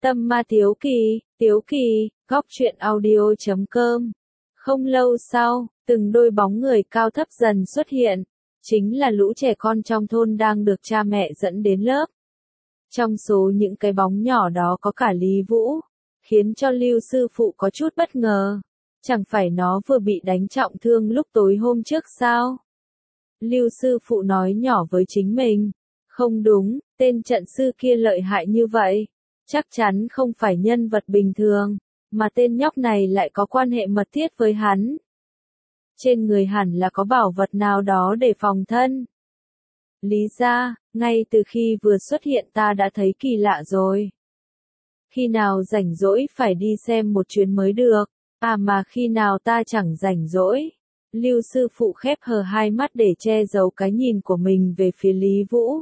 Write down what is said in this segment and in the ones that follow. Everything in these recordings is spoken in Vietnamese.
Tâm ma Tiếu Kỳ, góc truyện audio.com. Không lâu sau, từng đôi bóng người cao thấp dần xuất hiện, chính là lũ trẻ con trong thôn đang được cha mẹ dẫn đến lớp. Trong số những cái bóng nhỏ đó có cả Lý Vũ, khiến cho Lưu sư phụ có chút bất ngờ. Chẳng phải nó vừa bị đánh trọng thương lúc tối hôm trước sao? Lưu sư phụ nói nhỏ với chính mình. Không đúng, tên trận sư kia lợi hại như vậy. Chắc chắn không phải nhân vật bình thường, mà tên nhóc này lại có quan hệ mật thiết với hắn. Trên người hẳn là có bảo vật nào đó để phòng thân. Lý ra, ngay từ khi vừa xuất hiện ta đã thấy kỳ lạ rồi. Khi nào rảnh rỗi phải đi xem một chuyến mới được, mà khi nào ta chẳng rảnh rỗi. Lưu sư phụ khép hờ hai mắt để che giấu cái nhìn của mình về phía Lý Vũ.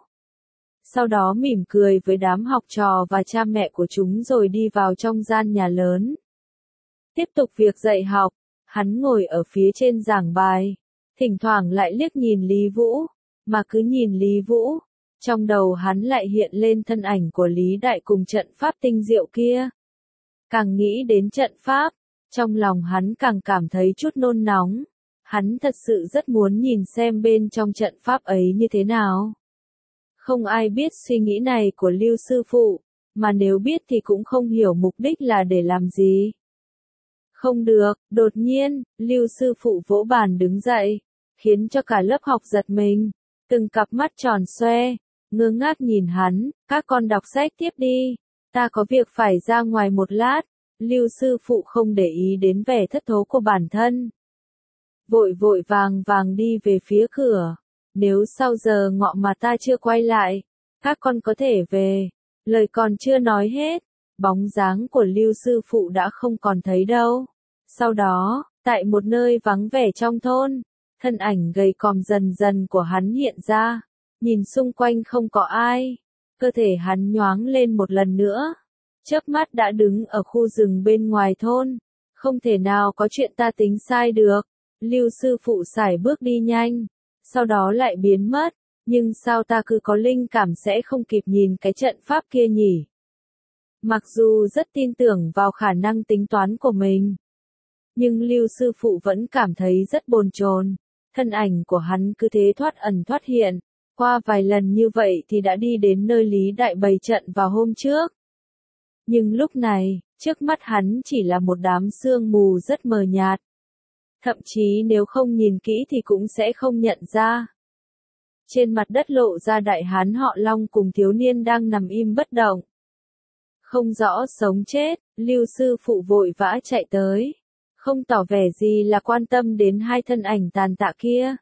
Sau đó mỉm cười với đám học trò và cha mẹ của chúng rồi đi vào trong gian nhà lớn. Tiếp tục việc dạy học, hắn ngồi ở phía trên giảng bài, thỉnh thoảng lại liếc nhìn Lý Vũ, mà cứ nhìn Lý Vũ, trong đầu hắn lại hiện lên thân ảnh của Lý Đại cùng trận pháp tinh diệu kia. Càng nghĩ đến trận pháp, trong lòng hắn càng cảm thấy chút nôn nóng, hắn thật sự rất muốn nhìn xem bên trong trận pháp ấy như thế nào. Không ai biết suy nghĩ này của Lưu sư phụ, mà nếu biết thì cũng không hiểu mục đích là để làm gì. Không được, đột nhiên, Lưu sư phụ vỗ bàn đứng dậy, khiến cho cả lớp học giật mình, từng cặp mắt tròn xoe, ngơ ngác nhìn hắn, các con đọc sách tiếp đi, ta có việc phải ra ngoài một lát. Lưu sư phụ không để ý đến vẻ thất thố của bản thân. Vội vội vàng vàng đi về phía cửa. Nếu sau giờ ngọ mà ta chưa quay lại, các con có thể về. Lời còn chưa nói hết, bóng dáng của Lưu sư phụ đã không còn thấy đâu. Sau đó, tại một nơi vắng vẻ trong thôn, thân ảnh gầy còm dần dần của hắn hiện ra. Nhìn xung quanh không có ai, cơ thể hắn nhoáng lên một lần nữa. Chớp mắt đã đứng ở khu rừng bên ngoài thôn. Không thể nào có chuyện ta tính sai được. Lưu sư phụ sải bước đi nhanh, sau đó lại biến mất, nhưng sao ta cứ có linh cảm sẽ không kịp nhìn cái trận pháp kia nhỉ? Mặc dù rất tin tưởng vào khả năng tính toán của mình, nhưng Lưu sư phụ vẫn cảm thấy rất bồn chồn. Thân ảnh của hắn cứ thế thoát ẩn thoát hiện, qua vài lần như vậy thì đã đi đến nơi Lý Đại bày trận vào hôm trước. Nhưng lúc này, trước mắt hắn chỉ là một đám sương mù rất mờ nhạt. Thậm chí nếu không nhìn kỹ thì cũng sẽ không nhận ra. Trên mặt đất lộ ra đại hán họ Long cùng thiếu niên đang nằm im bất động. Không rõ sống chết, Lưu sư phụ vội vã chạy tới. Không tỏ vẻ gì là quan tâm đến hai thân ảnh tàn tạ kia.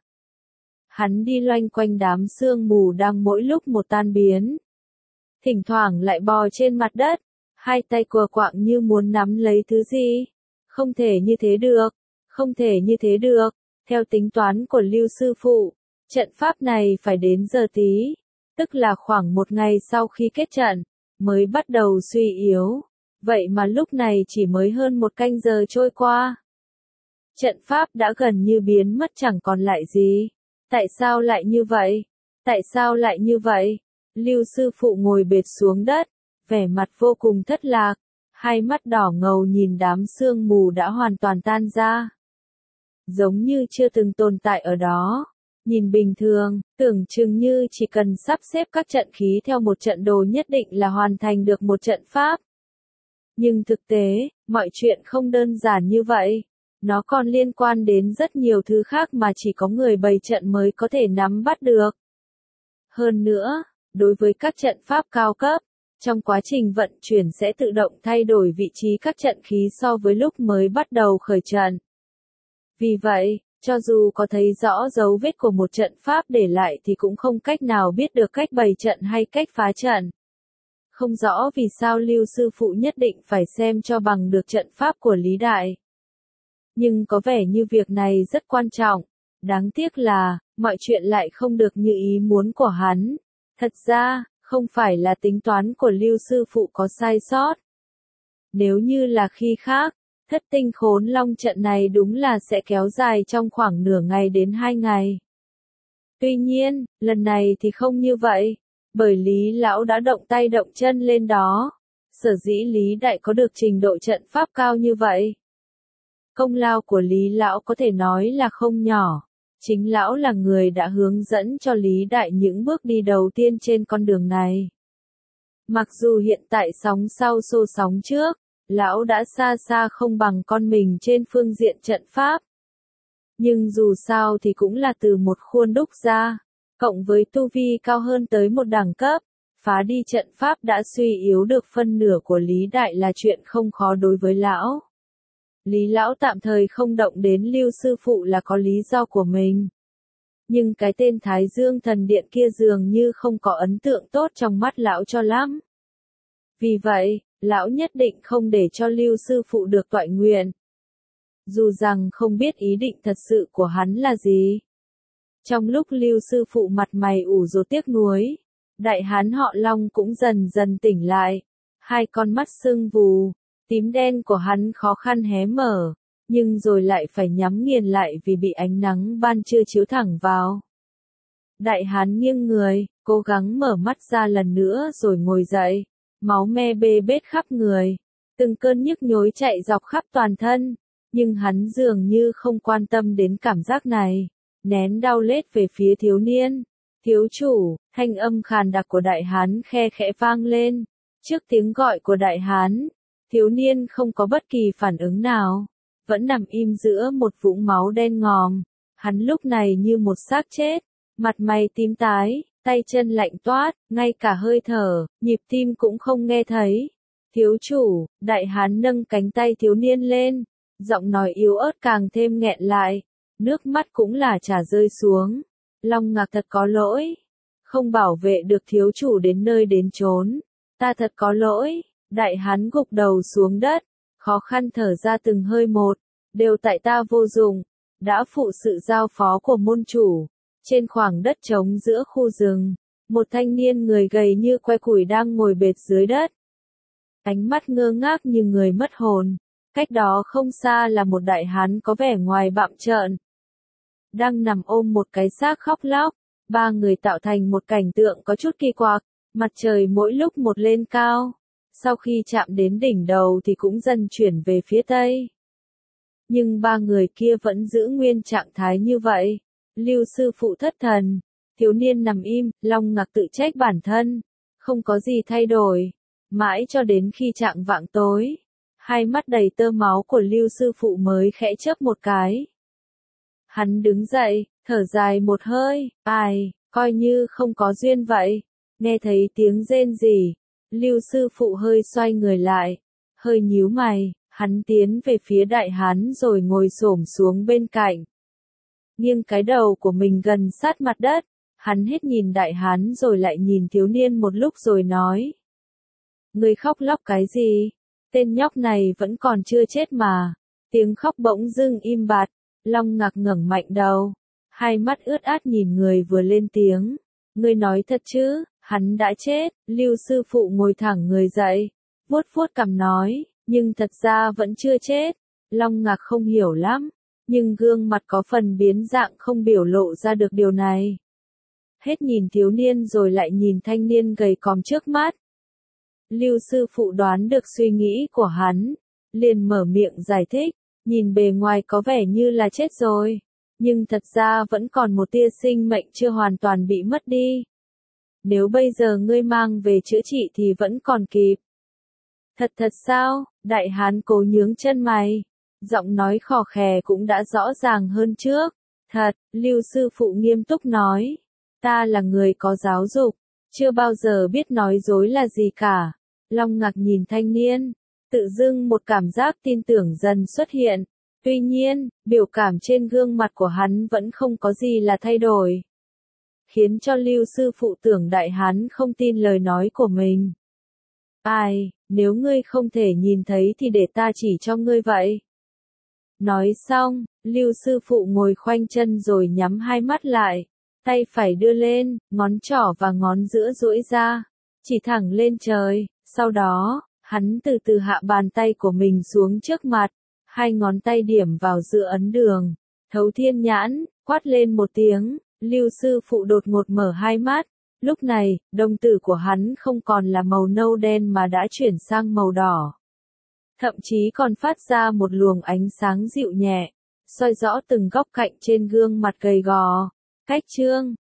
Hắn đi loanh quanh đám sương mù đang mỗi lúc một tan biến. Thỉnh thoảng lại bò trên mặt đất, hai tay cùa quạng như muốn nắm lấy thứ gì. Không thể như thế được. Không thể như thế được, theo tính toán của Lưu sư phụ, trận pháp này phải đến giờ tí, tức là khoảng một ngày sau khi kết trận, mới bắt đầu suy yếu, vậy mà lúc này chỉ mới hơn một canh giờ trôi qua. Trận pháp đã gần như biến mất chẳng còn lại gì, tại sao lại như vậy, tại sao lại như vậy, Lưu sư phụ ngồi bệt xuống đất, vẻ mặt vô cùng thất lạc, hai mắt đỏ ngầu nhìn đám sương mù đã hoàn toàn tan ra. Giống như chưa từng tồn tại ở đó. Nhìn bình thường, tưởng chừng như chỉ cần sắp xếp các trận khí theo một trận đồ nhất định là hoàn thành được một trận pháp. Nhưng thực tế, mọi chuyện không đơn giản như vậy. Nó còn liên quan đến rất nhiều thứ khác mà chỉ có người bày trận mới có thể nắm bắt được. Hơn nữa, đối với các trận pháp cao cấp, trong quá trình vận chuyển sẽ tự động thay đổi vị trí các trận khí so với lúc mới bắt đầu khởi trận. Vì vậy, cho dù có thấy rõ dấu vết của một trận pháp để lại thì cũng không cách nào biết được cách bày trận hay cách phá trận. Không rõ vì sao Lưu sư phụ nhất định phải xem cho bằng được trận pháp của Lý Đại. Nhưng có vẻ như việc này rất quan trọng. Đáng tiếc là, mọi chuyện lại không được như ý muốn của hắn. Thật ra, không phải là tính toán của Lưu sư phụ có sai sót. Nếu như là khi khác, Thất tinh khốn long trận này đúng là sẽ kéo dài trong khoảng nửa ngày đến 2 ngày. Tuy nhiên, lần này thì không như vậy, bởi Lý Lão đã động tay động chân lên đó. Sở dĩ Lý Đại có được trình độ trận pháp cao như vậy. Công lao của Lý Lão có thể nói là không nhỏ. Chính Lão là người đã hướng dẫn cho Lý Đại những bước đi đầu tiên trên con đường này. Mặc dù hiện tại sóng sau xô sóng trước, Lão đã xa xa không bằng con mình trên phương diện trận pháp. Nhưng dù sao thì cũng là từ một khuôn đúc ra, cộng với tu vi cao hơn tới một đẳng cấp, phá đi trận pháp đã suy yếu được phân nửa của Lý Đại là chuyện không khó đối với Lão. Lý Lão tạm thời không động đến Lưu sư phụ là có lý do của mình. Nhưng cái tên Thái Dương Thần Điện kia dường như không có ấn tượng tốt trong mắt Lão cho lắm. Vì vậy, Lão nhất định không để cho Lưu sư phụ được toại nguyện. Dù rằng không biết ý định thật sự của hắn là gì. Trong lúc Lưu sư phụ mặt mày ủ rột tiếc nuối, đại hán họ Long cũng dần dần tỉnh lại. Hai con mắt sưng vù, tím đen của hắn khó khăn hé mở, nhưng rồi lại phải nhắm nghiền lại vì bị ánh nắng ban trưa chiếu thẳng vào. Đại hán nghiêng người, cố gắng mở mắt ra lần nữa rồi ngồi dậy, máu me bê bết khắp người, từng cơn nhức nhối chạy dọc khắp toàn thân, nhưng hắn dường như không quan tâm đến cảm giác này, nén đau lết về phía thiếu niên. Thiếu chủ, thanh âm khàn đặc của đại hán khe khẽ vang lên, trước tiếng gọi của đại hán, thiếu niên không có bất kỳ phản ứng nào, vẫn nằm im giữa một vũng máu đen ngòm, hắn lúc này như một xác chết, mặt mày tím tái, tay chân lạnh toát, ngay cả hơi thở, nhịp tim cũng không nghe thấy. Thiếu chủ, đại hán nâng cánh tay thiếu niên lên, giọng nói yếu ớt càng thêm nghẹn lại, nước mắt cũng là trà rơi xuống. Long Ngạc thật có lỗi, không bảo vệ được thiếu chủ đến nơi đến chốn, ta thật có lỗi. Đại hán gục đầu xuống đất, khó khăn thở ra từng hơi một, đều tại ta vô dụng, đã phụ sự giao phó của môn chủ. Trên khoảng đất trống giữa khu rừng, một thanh niên người gầy như que củi đang ngồi bệt dưới đất. Ánh mắt ngơ ngác như người mất hồn, cách đó không xa là một đại hán có vẻ ngoài bặm trợn. Đang nằm ôm một cái xác khóc lóc, ba người tạo thành một cảnh tượng có chút kỳ quặc, mặt trời mỗi lúc một lên cao. Sau khi chạm đến đỉnh đầu thì cũng dần chuyển về phía tây. Nhưng ba người kia vẫn giữ nguyên trạng thái như vậy. Lưu sư phụ thất thần, thiếu niên nằm im, Long Ngạc tự trách bản thân, không có gì thay đổi. Mãi cho đến khi chạng vạng tối, hai mắt đầy tơ máu của Lưu sư phụ mới khẽ chớp một cái. Hắn đứng dậy, thở dài một hơi, ai, coi như không có duyên vậy. Nghe thấy tiếng rên rỉ, Lưu sư phụ hơi xoay người lại, hơi nhíu mày, hắn tiến về phía đại hán rồi ngồi xổm xuống bên cạnh. Nghiêng cái đầu của mình gần sát mặt đất, hắn hết nhìn đại hán rồi lại nhìn thiếu niên một lúc rồi nói. Ngươi khóc lóc cái gì? Tên nhóc này vẫn còn chưa chết mà. Tiếng khóc bỗng dưng im bặt, Long Ngạc ngẩng mạnh đầu, hai mắt ướt át nhìn người vừa lên tiếng. Ngươi nói thật chứ? Hắn đã chết. Lưu sư phụ ngồi thẳng người dậy, vuốt vuốt cằm nói, nhưng thật ra vẫn chưa chết. Long Ngạc không hiểu lắm, nhưng gương mặt có phần biến dạng không biểu lộ ra được điều này. Hết nhìn thiếu niên rồi lại nhìn thanh niên gầy còm trước mắt. Lưu sư phụ đoán được suy nghĩ của hắn, liền mở miệng giải thích, nhìn bề ngoài có vẻ như là chết rồi, nhưng thật ra vẫn còn một tia sinh mệnh chưa hoàn toàn bị mất đi. Nếu bây giờ ngươi mang về chữa trị thì vẫn còn kịp. Thật sao? Đại hán cố nhướng chân mày, giọng nói khò khè cũng đã rõ ràng hơn trước. Thật, Lưu sư phụ nghiêm túc nói, ta là người có giáo dục, chưa bao giờ biết nói dối là gì cả. Long Ngạc nhìn thanh niên, tự dưng một cảm giác tin tưởng dần xuất hiện. Tuy nhiên, biểu cảm trên gương mặt của hắn vẫn không có gì là thay đổi, khiến cho Lưu sư phụ tưởng đại hán không tin lời nói của mình. Ai, nếu ngươi không thể nhìn thấy thì để ta chỉ cho ngươi vậy. Nói xong, Lưu sư phụ ngồi khoanh chân rồi nhắm hai mắt lại, tay phải đưa lên, ngón trỏ và ngón giữa duỗi ra, chỉ thẳng lên trời. Sau đó, hắn từ từ hạ bàn tay của mình xuống trước mặt, hai ngón tay điểm vào giữa ấn đường. Thấu thiên nhãn, quát lên một tiếng, Lưu sư phụ đột ngột mở hai mắt, Lúc này, đồng tử của hắn không còn là màu nâu đen mà đã chuyển sang màu đỏ. Thậm chí còn phát ra một luồng ánh sáng dịu nhẹ, soi rõ từng góc cạnh trên gương mặt gầy gò. Cách chương